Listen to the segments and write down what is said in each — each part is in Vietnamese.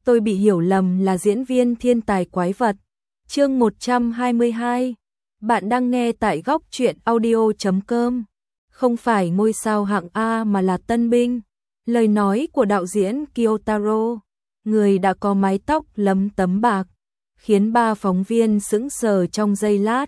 tôi bị hiểu lầm là diễn viên thiên tài quái vật. Chương 122. Bạn đang nghe tại góc truyện audio.com. Không phải ngôi sao hạng A mà là tân binh. Lời nói của đạo diễn Kiyotaro, người đã có mái tóc lấm tấm bạc, khiến ba phóng viên sững sờ trong giây lát.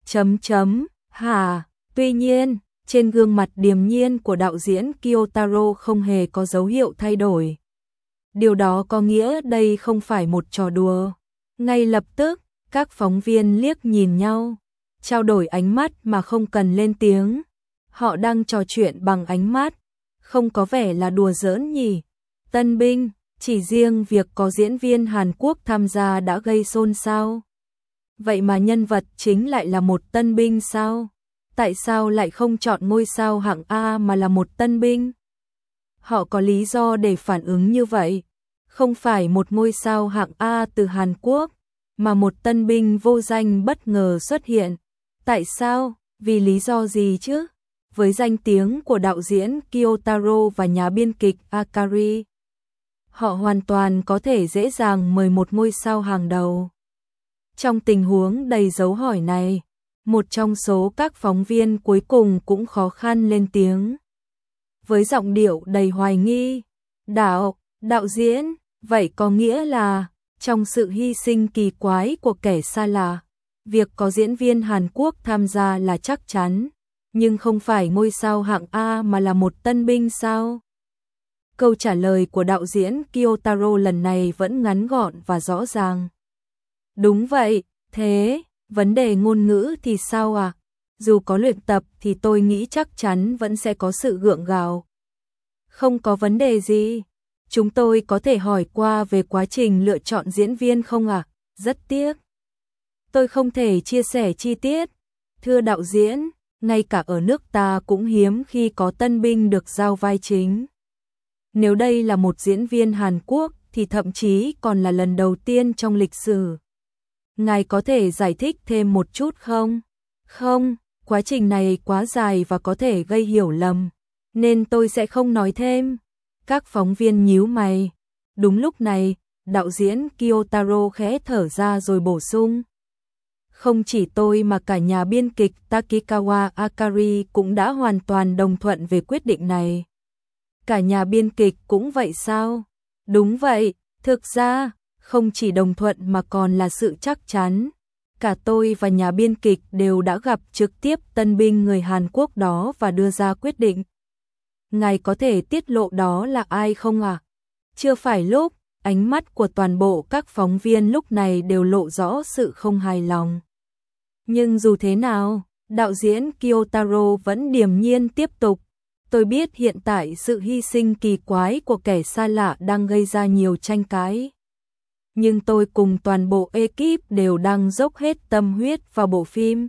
Hả? Tuy nhiên, trên gương mặt điềm nhiên của đạo diễn Kiyotaro không hề có dấu hiệu thay đổi. Điều đó có nghĩa đây không phải một trò đùa. Ngay lập tức, các phóng viên liếc nhìn nhau, trao đổi ánh mắt mà không cần lên tiếng. Họ đang trò chuyện bằng ánh mắt, không có vẻ là đùa giỡn nhỉ. Tân binh, chỉ riêng việc có diễn viên Hàn Quốc tham gia đã gây xôn xao. Vậy mà nhân vật chính lại là một tân binh sao? Tại sao lại không chọn ngôi sao hạng A mà là một tân binh? Họ có lý do để phản ứng như vậy. Không phải một ngôi sao hạng A từ Hàn Quốc, mà một tân binh vô danh bất ngờ xuất hiện. Tại sao? Vì lý do gì chứ? Với danh tiếng của đạo diễn Kiyotaro và nhà biên kịch Akari, họ hoàn toàn có thể dễ dàng mời một ngôi sao hàng đầu. Trong tình huống đầy dấu hỏi này, một trong số các phóng viên cuối cùng cũng khó khăn lên tiếng. Với giọng điệu đầy hoài nghi, đạo diễn, vậy có nghĩa là, trong sự hy sinh kỳ quái của kẻ xa lạ, việc có diễn viên Hàn Quốc tham gia là chắc chắn, nhưng không phải ngôi sao hạng A mà là một tân binh sao? Câu trả lời của đạo diễn Kiyotaro lần này vẫn ngắn gọn và rõ ràng. Đúng vậy, thế, vấn đề ngôn ngữ thì sao à? Dù có luyện tập thì tôi nghĩ chắc chắn vẫn sẽ có sự gượng gạo. Không có vấn đề gì. Chúng tôi có thể hỏi qua về quá trình lựa chọn diễn viên không ạ? Rất tiếc. Tôi không thể chia sẻ chi tiết. Thưa đạo diễn, ngay cả ở nước ta cũng hiếm khi có tân binh được giao vai chính. Nếu đây là một diễn viên Hàn Quốc thì thậm chí còn là lần đầu tiên trong lịch sử. Ngài có thể giải thích thêm một chút không? Không, quá trình này quá dài và có thể gây hiểu lầm, nên tôi sẽ không nói thêm. Các phóng viên nhíu mày. Đúng lúc này, đạo diễn Kiyotaro khẽ thở ra rồi bổ sung. Không chỉ tôi mà cả nhà biên kịch Takikawa Akari cũng đã hoàn toàn đồng thuận về quyết định này. Cả nhà biên kịch cũng vậy sao? Đúng vậy, thực ra, không chỉ đồng thuận mà còn là sự chắc chắn. Cả tôi và nhà biên kịch đều đã gặp trực tiếp tân binh người Hàn Quốc đó và đưa ra quyết định. Ngài có thể tiết lộ đó là ai không ạ? Chưa phải lúc, ánh mắt của toàn bộ các phóng viên lúc này đều lộ rõ sự không hài lòng. Nhưng dù thế nào, đạo diễn Kiyotaro vẫn điềm nhiên tiếp tục. Tôi biết hiện tại sự hy sinh kỳ quái của kẻ xa lạ đang gây ra nhiều tranh cãi. Nhưng tôi cùng toàn bộ ekip đều đang dốc hết tâm huyết vào bộ phim.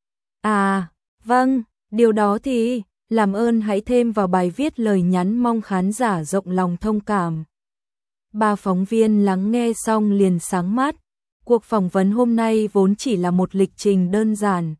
À, vâng, điều đó thì, làm ơn hãy thêm vào bài viết lời nhắn mong khán giả rộng lòng thông cảm. Ba phóng viên lắng nghe xong liền sáng mắt. Cuộc phỏng vấn hôm nay vốn chỉ là một lịch trình đơn giản.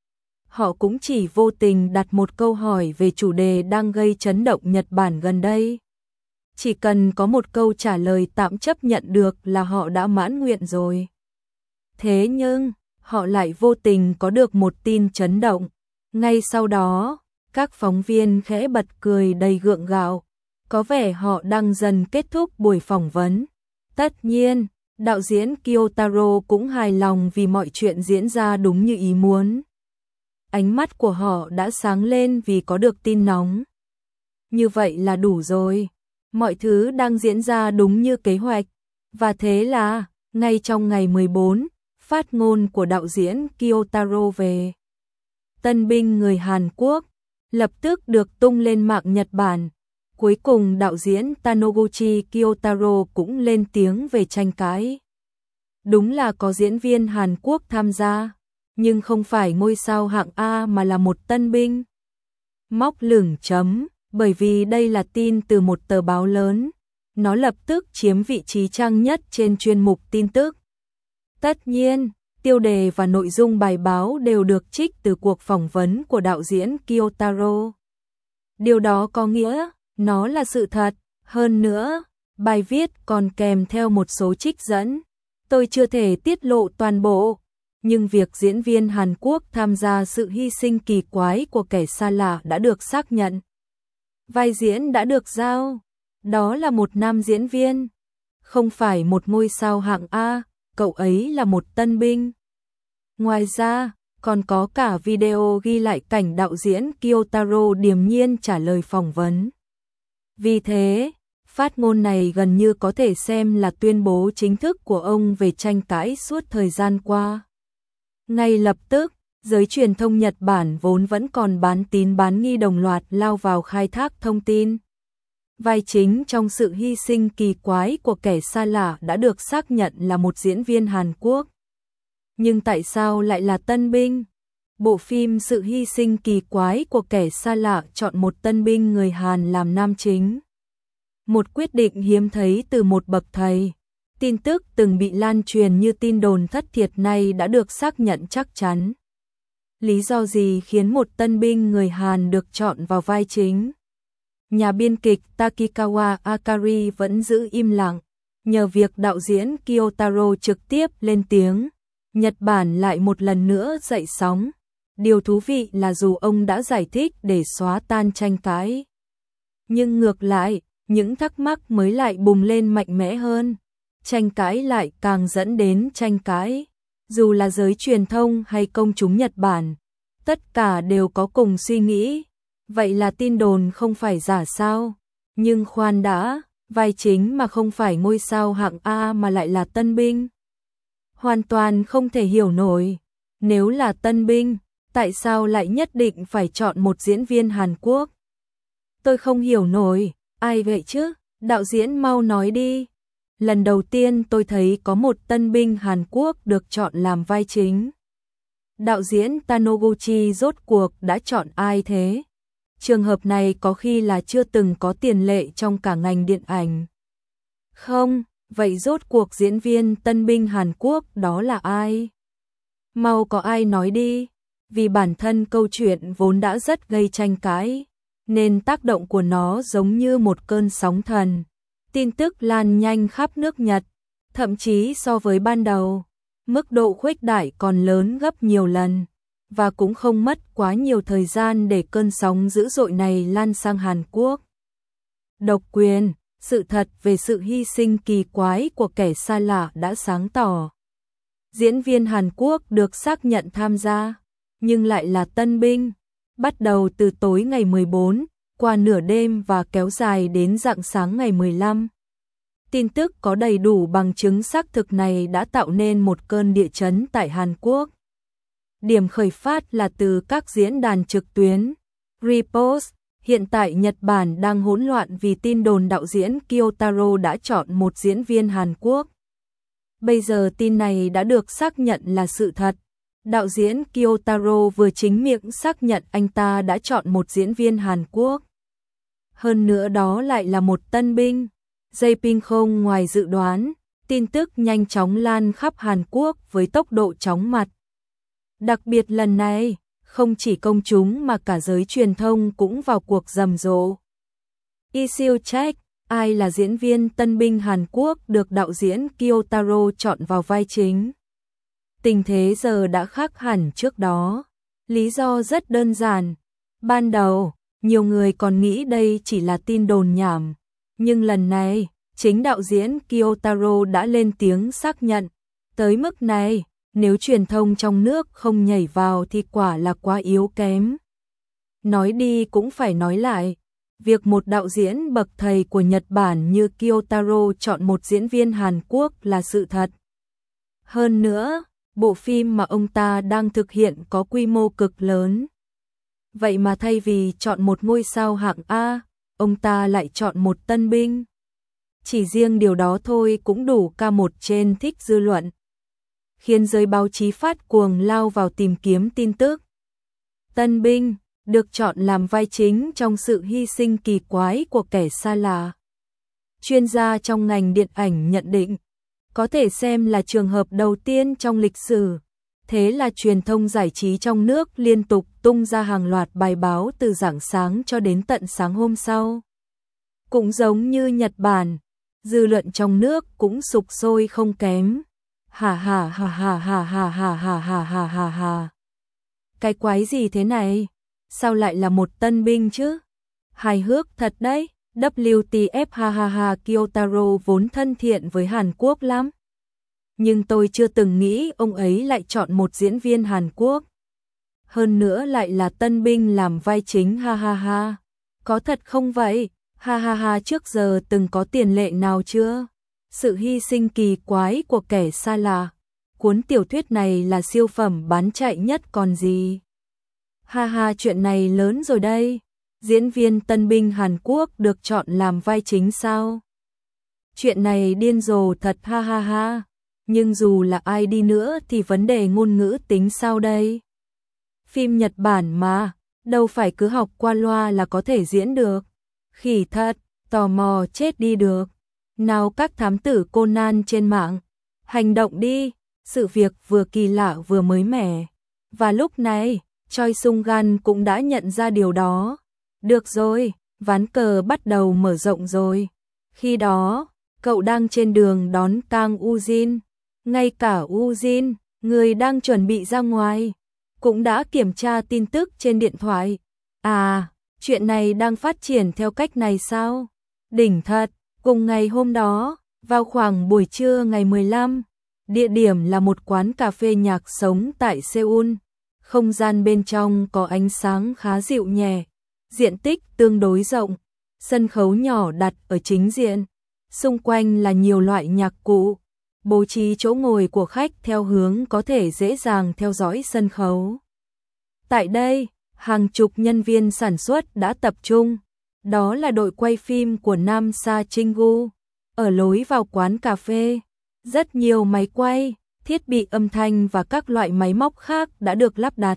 Họ cũng chỉ vô tình đặt một câu hỏi về chủ đề đang gây chấn động Nhật Bản gần đây. Chỉ cần có một câu trả lời tạm chấp nhận được là họ đã mãn nguyện rồi. Thế nhưng, họ lại vô tình có được một tin chấn động. Ngay sau đó, các phóng viên khẽ bật cười đầy gượng gạo. Có vẻ họ đang dần kết thúc buổi phỏng vấn. Tất nhiên, đạo diễn Kiyotaro cũng hài lòng vì mọi chuyện diễn ra đúng như ý muốn. Ánh mắt của họ đã sáng lên vì có được tin nóng. Như vậy là đủ rồi. Mọi thứ đang diễn ra đúng như kế hoạch. Và thế là, ngay trong ngày 14, phát ngôn của đạo diễn Kiyotaro về tân binh người Hàn Quốc lập tức được tung lên mạng Nhật Bản. Cuối cùng đạo diễn Taniguchi Kiyotaro cũng lên tiếng về tranh cãi. Đúng là có diễn viên Hàn Quốc tham gia, nhưng không phải ngôi sao hạng A mà là một tân binh. Móc lửng chấm, bởi vì đây là tin từ một tờ báo lớn. Nó lập tức chiếm vị trí trang nhất trên chuyên mục tin tức. Tất nhiên, tiêu đề và nội dung bài báo đều được trích từ cuộc phỏng vấn của đạo diễn Kiyotaro. Điều đó có nghĩa, nó là sự thật. Hơn nữa, Bài viết còn kèm theo một số trích dẫn. Tôi chưa thể tiết lộ toàn bộ, nhưng việc diễn viên Hàn Quốc tham gia sự hy sinh kỳ quái của kẻ xa lạ đã được xác nhận. Vai diễn đã được giao, đó là một nam diễn viên, không phải một ngôi sao hạng A, cậu ấy là một tân binh. Ngoài ra, còn có cả video ghi lại cảnh đạo diễn Kyotaro điềm nhiên trả lời phỏng vấn. Vì thế, phát ngôn này gần như có thể xem là tuyên bố chính thức của ông về tranh cãi suốt thời gian qua. Ngay lập tức, giới truyền thông Nhật Bản vốn vẫn còn bán tín bán nghi đồng loạt lao vào khai thác thông tin. Vai chính trong sự hy sinh kỳ quái của kẻ xa lạ đã được xác nhận là một diễn viên Hàn Quốc. Nhưng tại sao lại là tân binh? Bộ phim Sự hy sinh kỳ quái của kẻ xa lạ chọn một tân binh người Hàn làm nam chính. Một quyết định hiếm thấy từ một bậc thầy. Tin tức từng bị lan truyền như tin đồn thất thiệt này đã được xác nhận chắc chắn. Lý do gì khiến một tân binh người Hàn được chọn vào vai chính? Nhà biên kịch Takikawa Akari vẫn giữ im lặng. Nhờ việc đạo diễn Kyotaro trực tiếp lên tiếng, Nhật Bản lại một lần nữa dậy sóng. Điều thú vị là dù ông đã giải thích để xóa tan tranh cãi, nhưng ngược lại, những thắc mắc mới lại bùng lên mạnh mẽ hơn. Tranh cãi lại càng dẫn đến tranh cãi. Dù là giới truyền thông hay công chúng Nhật Bản, tất cả đều có cùng suy nghĩ. Vậy là tin đồn không phải giả sao? Nhưng khoan đã, vai chính mà không phải ngôi sao hạng A mà lại là tân binh. Hoàn toàn không thể hiểu nổi. Nếu là tân binh, tại sao lại nhất định phải chọn một diễn viên Hàn Quốc? Tôi không hiểu nổi, ai vậy chứ? Đạo diễn mau nói đi. Lần đầu tiên tôi thấy có một tân binh Hàn Quốc được chọn làm vai chính. Đạo diễn Taniguchi rốt cuộc đã chọn ai thế? Trường hợp này có khi là chưa từng có tiền lệ trong cả ngành điện ảnh. Không, vậy rốt cuộc diễn viên tân binh Hàn Quốc đó là ai? Mau có ai nói đi, vì bản thân câu chuyện vốn đã rất gây tranh cãi, nên tác động của nó giống như một cơn sóng thần. Tin tức lan nhanh khắp nước Nhật, thậm chí so với ban đầu, mức độ khuếch đại còn lớn gấp nhiều lần, và cũng không mất quá nhiều thời gian để cơn sóng dữ dội này lan sang Hàn Quốc. Độc quyền, sự thật về sự hy sinh kỳ quái của kẻ xa lạ đã sáng tỏ. Diễn viên Hàn Quốc được xác nhận tham gia, nhưng lại là tân binh, bắt đầu từ tối ngày 14, qua nửa đêm và kéo dài đến rạng sáng ngày 15. Tin tức có đầy đủ bằng chứng xác thực này đã tạo nên một cơn địa chấn tại Hàn Quốc. Điểm khởi phát là từ các diễn đàn trực tuyến. Repost, hiện tại Nhật Bản đang hỗn loạn vì tin đồn đạo diễn Kyotaro đã chọn một diễn viên Hàn Quốc. Bây giờ tin này đã được xác nhận là sự thật. Đạo diễn Kyotaro vừa chính miệng xác nhận anh ta đã chọn một diễn viên Hàn Quốc. Hơn nữa đó lại là một tân binh. J-Ping không ngoài dự đoán, tin tức nhanh chóng lan khắp Hàn Quốc với tốc độ chóng mặt. Đặc biệt lần này, không chỉ công chúng mà cả giới truyền thông cũng vào cuộc rầm rộ. Isiu check, ai là diễn viên tân binh Hàn Quốc được đạo diễn Kyotaro chọn vào vai chính? Tình thế giờ đã khác hẳn trước đó. Lý do rất đơn giản. Ban đầu, nhiều người còn nghĩ đây chỉ là tin đồn nhảm. Nhưng lần này, chính đạo diễn Kyotaro đã lên tiếng xác nhận. Tới mức này, nếu truyền thông trong nước không nhảy vào thì quả là quá yếu kém. Nói đi cũng phải nói lại. Việc một đạo diễn bậc thầy của Nhật Bản như Kyotaro chọn một diễn viên Hàn Quốc là sự thật. Hơn nữa, bộ phim mà ông ta đang thực hiện có quy mô cực lớn. Vậy mà thay vì chọn một ngôi sao hạng A, ông ta lại chọn một tân binh. Chỉ riêng điều đó thôi cũng đủ ca một trên thích dư luận, khiến giới báo chí phát cuồng lao vào tìm kiếm tin tức. Tân binh được chọn làm vai chính trong sự hy sinh kỳ quái của kẻ xa lạ. Chuyên gia trong ngành điện ảnh nhận định, có thể xem là trường hợp đầu tiên trong lịch sử. Thế là truyền thông giải trí trong nước liên tục tung ra hàng loạt bài báo từ rạng sáng cho đến tận sáng hôm sau. Cũng giống như Nhật Bản, dư luận trong nước cũng sục sôi không kém. Hà hà hà hà hà hà hà hà hà hà hà hà. Cái quái gì thế này? Sao lại là một tân binh chứ? Hài hước thật đấy. WTF ha ha ha. Kiyotaro vốn thân thiện với Hàn Quốc lắm. Nhưng tôi chưa từng nghĩ ông ấy lại chọn một diễn viên Hàn Quốc. Hơn nữa lại là tân binh làm vai chính, ha ha ha. Có thật không vậy? Ha ha ha, trước giờ từng có tiền lệ nào chưa? Sự hy sinh kỳ quái của kẻ xa lạ. Cuốn tiểu thuyết này là siêu phẩm bán chạy nhất còn gì. Ha ha, chuyện này lớn rồi đây. Diễn viên tân binh Hàn Quốc được chọn làm vai chính sao? Chuyện này điên rồ thật, ha ha ha. Nhưng dù là ai đi nữa thì vấn đề ngôn ngữ tính sao đây? Phim Nhật Bản mà, đâu phải cứ học qua loa là có thể diễn được. Khỉ thật, tò mò chết đi được. Nào các thám tử Conan trên mạng, hành động đi, sự việc vừa kỳ lạ vừa mới mẻ. Và lúc này, Choi Sung Gan cũng đã nhận ra điều đó. Được rồi, ván cờ bắt đầu mở rộng rồi. Khi đó, cậu đang trên đường đón Kang Woo-jin. Ngay cả Woo-jin, người đang chuẩn bị ra ngoài, cũng đã kiểm tra tin tức trên điện thoại. À, chuyện này đang phát triển theo cách này sao? Đỉnh thật. Cùng ngày hôm đó, vào khoảng buổi trưa ngày 15, địa điểm là một quán cà phê nhạc sống tại Seoul. Không gian bên trong có ánh sáng khá dịu nhẹ, diện tích tương đối rộng, sân khấu nhỏ đặt ở chính diện. Xung quanh là nhiều loại nhạc cụ, bố trí chỗ ngồi của khách theo hướng có thể dễ dàng theo dõi sân khấu. Tại đây, hàng chục nhân viên sản xuất đã tập trung. Đó là đội quay phim của Nam Sa Chingu. Ở lối vào quán cà phê, rất nhiều máy quay, thiết bị âm thanh và các loại máy móc khác đã được lắp đặt.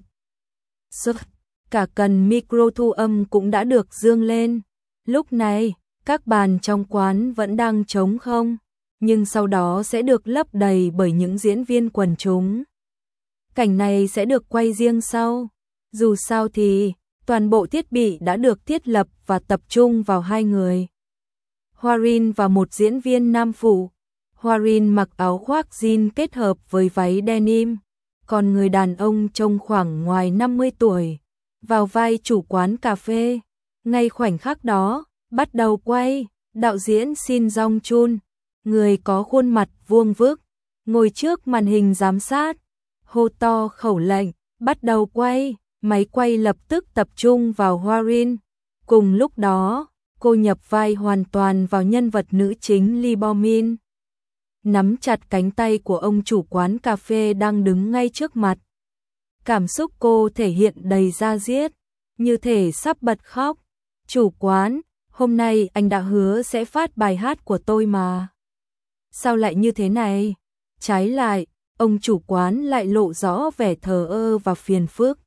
Cả cần micro thu âm cũng đã được dương lên. Lúc này, các bàn trong quán vẫn đang trống không, nhưng sau đó sẽ được lấp đầy bởi những diễn viên quần chúng. Cảnh này sẽ được quay riêng sau. Dù sao thì, toàn bộ thiết bị đã được thiết lập và tập trung vào hai người. Hwarin và một diễn viên nam phụ. Hwarin mặc áo khoác jean kết hợp với váy denim, còn người đàn ông trông khoảng ngoài 50 tuổi, vào vai chủ quán cà phê. Ngay khoảnh khắc đó, bắt đầu quay, đạo diễn Shin Jong Chun, người có khuôn mặt vuông vức, ngồi trước màn hình giám sát, hô to khẩu lệnh, bắt đầu quay. Máy quay lập tức tập trung vào Hwarin. Cùng lúc đó, cô nhập vai hoàn toàn vào nhân vật nữ chính Lee Bo-min. Nắm chặt cánh tay của ông chủ quán cà phê đang đứng ngay trước mặt. Cảm xúc cô thể hiện đầy da diết, như thể sắp bật khóc. Chủ quán, hôm nay anh đã hứa sẽ phát bài hát của tôi mà. Sao lại như thế này? Trái lại, ông chủ quán lại lộ rõ vẻ thờ ơ và phiền phức.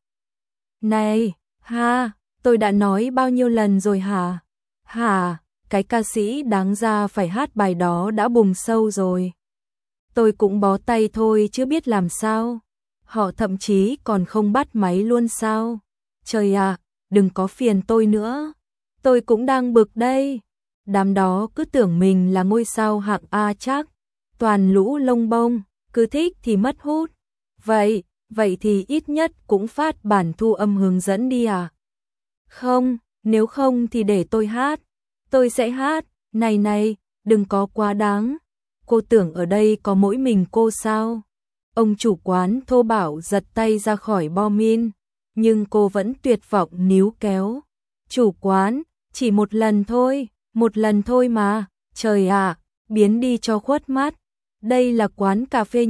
Này, ha, tôi đã nói bao nhiêu lần rồi hả? Hả, cái ca sĩ đáng ra phải hát bài đó đã bùng sâu rồi. Tôi cũng bó tay thôi chứ biết làm sao. Họ thậm chí còn không bắt máy luôn sao? Trời ạ, đừng có phiền tôi nữa. Tôi cũng đang bực đây. Đám đó cứ tưởng mình là ngôi sao hạng A chắc. Toàn lũ lông bông, cứ thích thì mất hút. Vậy thì ít nhất cũng phát bản thu âm hướng dẫn đi à? Không, nếu không thì để tôi hát. Tôi sẽ hát, này, đừng có quá đáng. Cô tưởng ở đây có mỗi mình cô sao? Ông chủ quán thô bạo giật tay ra khỏi Bo-min, nhưng cô vẫn tuyệt vọng níu kéo. Chủ quán, chỉ một lần thôi mà, trời ạ, biến đi cho khuất mắt. Đây là quán cà phê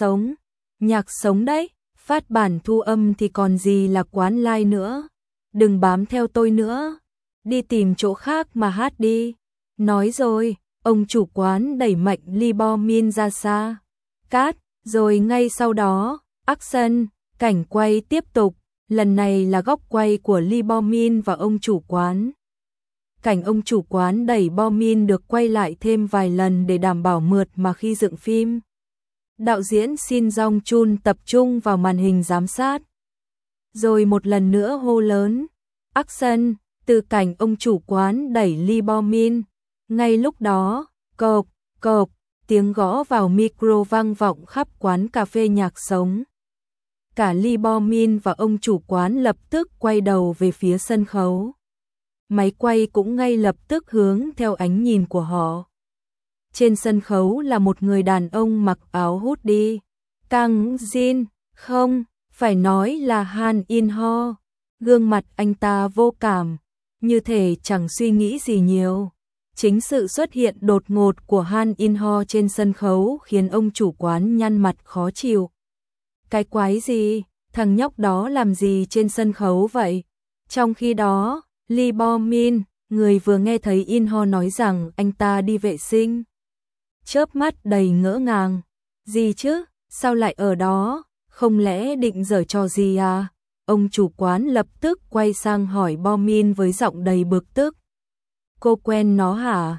nhạc sống đấy. Phát bản thu âm thì còn gì là quán live nữa. Đừng bám theo tôi nữa. Đi tìm chỗ khác mà hát đi. Nói rồi, ông chủ quán đẩy mạnh Lee Bo-min ra xa. Cát, rồi ngay sau đó, action, cảnh quay tiếp tục. Lần này là góc quay của Lee Bo-min và ông chủ quán. Cảnh ông chủ quán đẩy Bo-min được quay lại thêm vài lần để đảm bảo mượt mà khi dựng phim. Đạo diễn Shin Jong Chun tập trung vào màn hình giám sát. Rồi một lần nữa hô lớn. Action, từ cảnh ông chủ quán đẩy Lee Bo-min. Ngay lúc đó, cộp, cộp, tiếng gõ vào micro vang vọng khắp quán cà phê nhạc sống. Cả Lee Bo-min và ông chủ quán lập tức quay đầu về phía sân khấu. Máy quay cũng ngay lập tức hướng theo ánh nhìn của họ. Trên sân khấu là một người đàn ông mặc áo hoodie. Kang Jin, không, phải nói là Han In-ho. Gương mặt anh ta vô cảm, như thể chẳng suy nghĩ gì nhiều. Chính sự xuất hiện đột ngột của Han In-ho trên sân khấu khiến ông chủ quán nhăn mặt khó chịu. Cái quái gì, thằng nhóc đó làm gì trên sân khấu vậy? Trong khi đó, Lee Bo-min, người vừa nghe thấy In-ho nói rằng anh ta đi vệ sinh, chớp mắt đầy ngỡ ngàng. Gì chứ, sao lại ở đó, không lẽ định giở trò gì à? Ông chủ quán lập tức quay sang hỏi Bo-min với giọng đầy bực tức. Cô quen nó hả?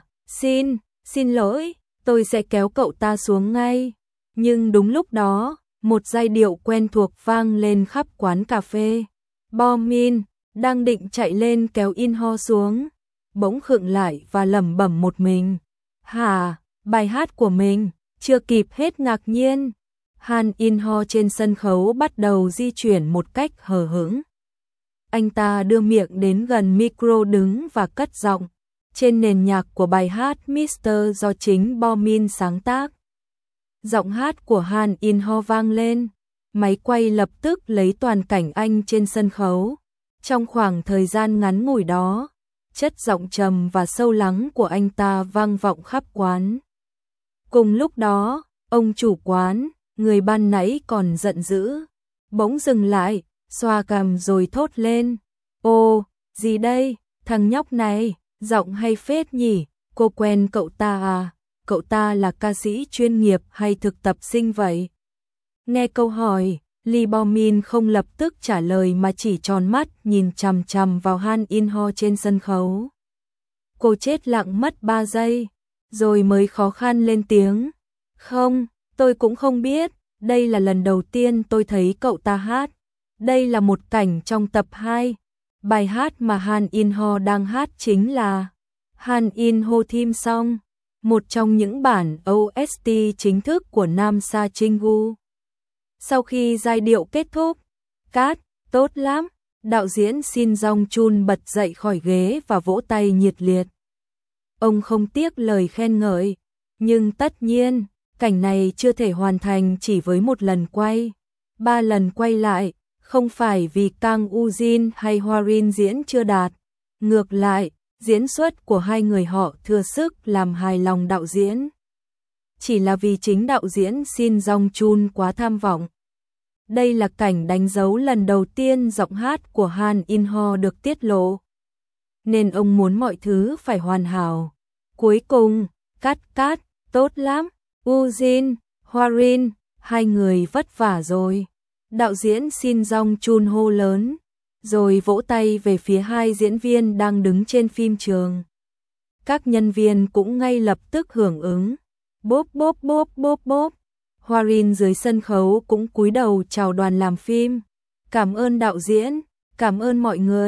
Xin lỗi, tôi sẽ kéo cậu ta xuống ngay. Nhưng đúng lúc đó, một giai điệu quen thuộc vang lên khắp quán cà phê. Bo-min đang định chạy lên kéo In-ho xuống, bỗng khựng lại và lẩm bẩm một mình. Hả, bài hát của mình, chưa kịp hết ngạc nhiên. Han In-ho trên sân khấu bắt đầu di chuyển một cách hờ hững. Anh ta đưa miệng đến gần micro đứng và cất giọng, trên nền nhạc của bài hát Mr. do chính Bo-min sáng tác. Giọng hát của Han In-ho vang lên, máy quay lập tức lấy toàn cảnh anh trên sân khấu. Trong khoảng thời gian ngắn ngủi đó, chất giọng trầm và sâu lắng của anh ta vang vọng khắp quán. Cùng lúc đó, ông chủ quán, người ban nãy còn giận dữ, bỗng dừng lại, xoa cằm rồi thốt lên. Ô, gì đây, thằng nhóc này, giọng hay phết nhỉ, cô quen cậu ta à? Cậu ta là ca sĩ chuyên nghiệp hay thực tập sinh vậy? Nghe câu hỏi, Lee Bo-min không lập tức trả lời mà chỉ tròn mắt nhìn chằm chằm vào Han In-ho trên sân khấu. Cô chết lặng mất 3 giây, rồi mới khó khăn lên tiếng. Không, tôi cũng không biết, đây là lần đầu tiên tôi thấy cậu ta hát. Đây là một cảnh trong tập 2. Bài hát mà Han In-ho đang hát chính là Han In-ho Theme Song, một trong những bản OST chính thức của Nam Sa Chinggu. Sau khi giai điệu kết thúc, cát, tốt lắm, đạo diễn Shin Jong-chun bật dậy khỏi ghế và vỗ tay nhiệt liệt. Ông không tiếc lời khen ngợi, nhưng tất nhiên, cảnh này chưa thể hoàn thành chỉ với một lần quay. 3 lần quay lại, không phải vì Kang Woo-jin hay Hwarin diễn chưa đạt. Ngược lại, diễn xuất của hai người họ thừa sức làm hài lòng đạo diễn. Chỉ là vì chính đạo diễn Shin Jong-chun quá tham vọng. Đây là cảnh đánh dấu lần đầu tiên giọng hát của Han In-ho được tiết lộ, nên ông muốn mọi thứ phải hoàn hảo. Cuối cùng, cát, tốt lắm, Woo-jin, Hwarin, hai người vất vả rồi. Đạo diễn Shin Jong-chun hô lớn, rồi vỗ tay về phía hai diễn viên đang đứng trên phim trường. Các nhân viên cũng ngay lập tức hưởng ứng. Bốp bốp bốp bốp bốp. Hwarin dưới sân khấu cũng cúi đầu chào đoàn làm phim. Cảm ơn đạo diễn, cảm ơn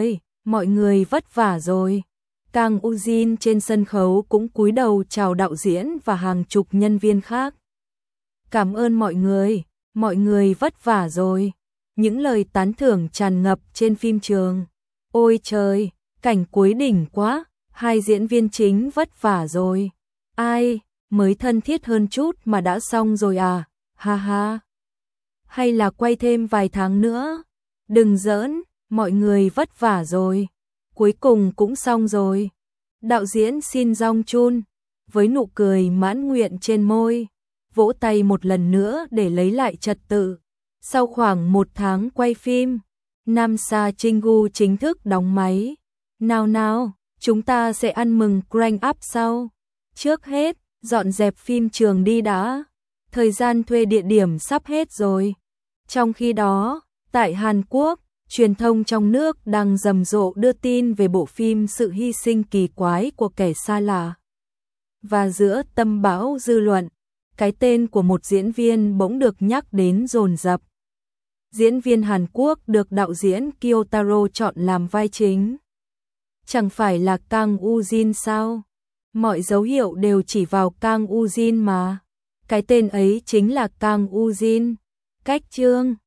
mọi người vất vả rồi. Kang Woo-jin trên sân khấu cũng cúi đầu chào đạo diễn và hàng chục nhân viên khác. Cảm ơn mọi người vất vả rồi. Những lời tán thưởng tràn ngập trên phim trường. Ôi trời, cảnh cuối đỉnh quá, hai diễn viên chính vất vả rồi. Ai, mới thân thiết hơn chút mà đã xong rồi à, ha ha. Hay là quay thêm vài tháng nữa? Đừng giỡn, mọi người vất vả rồi. Cuối cùng cũng xong rồi. Đạo diễn Shin Jong-chun, với nụ cười mãn nguyện trên môi, vỗ tay một lần nữa để lấy lại trật tự. Sau khoảng 1 tháng quay phim, Nam Sa Chinggu chính thức đóng máy. Nào, chúng ta sẽ ăn mừng crank up sau. Trước hết, dọn dẹp phim trường đi đã. Thời gian thuê địa điểm sắp hết rồi. Trong khi đó, tại Hàn Quốc, truyền thông trong nước đang rầm rộ đưa tin về bộ phim Sự hy sinh kỳ quái của kẻ xa lạ. Và giữa tâm bão dư luận, cái tên của một diễn viên bỗng được nhắc đến dồn dập. Diễn viên Hàn Quốc được đạo diễn Kyotaro chọn làm vai chính. Chẳng phải là Kang Woo-jin sao? Mọi dấu hiệu đều chỉ vào Kang Woo-jin mà. Cái tên ấy chính là Kang Woo-jin. Cách chương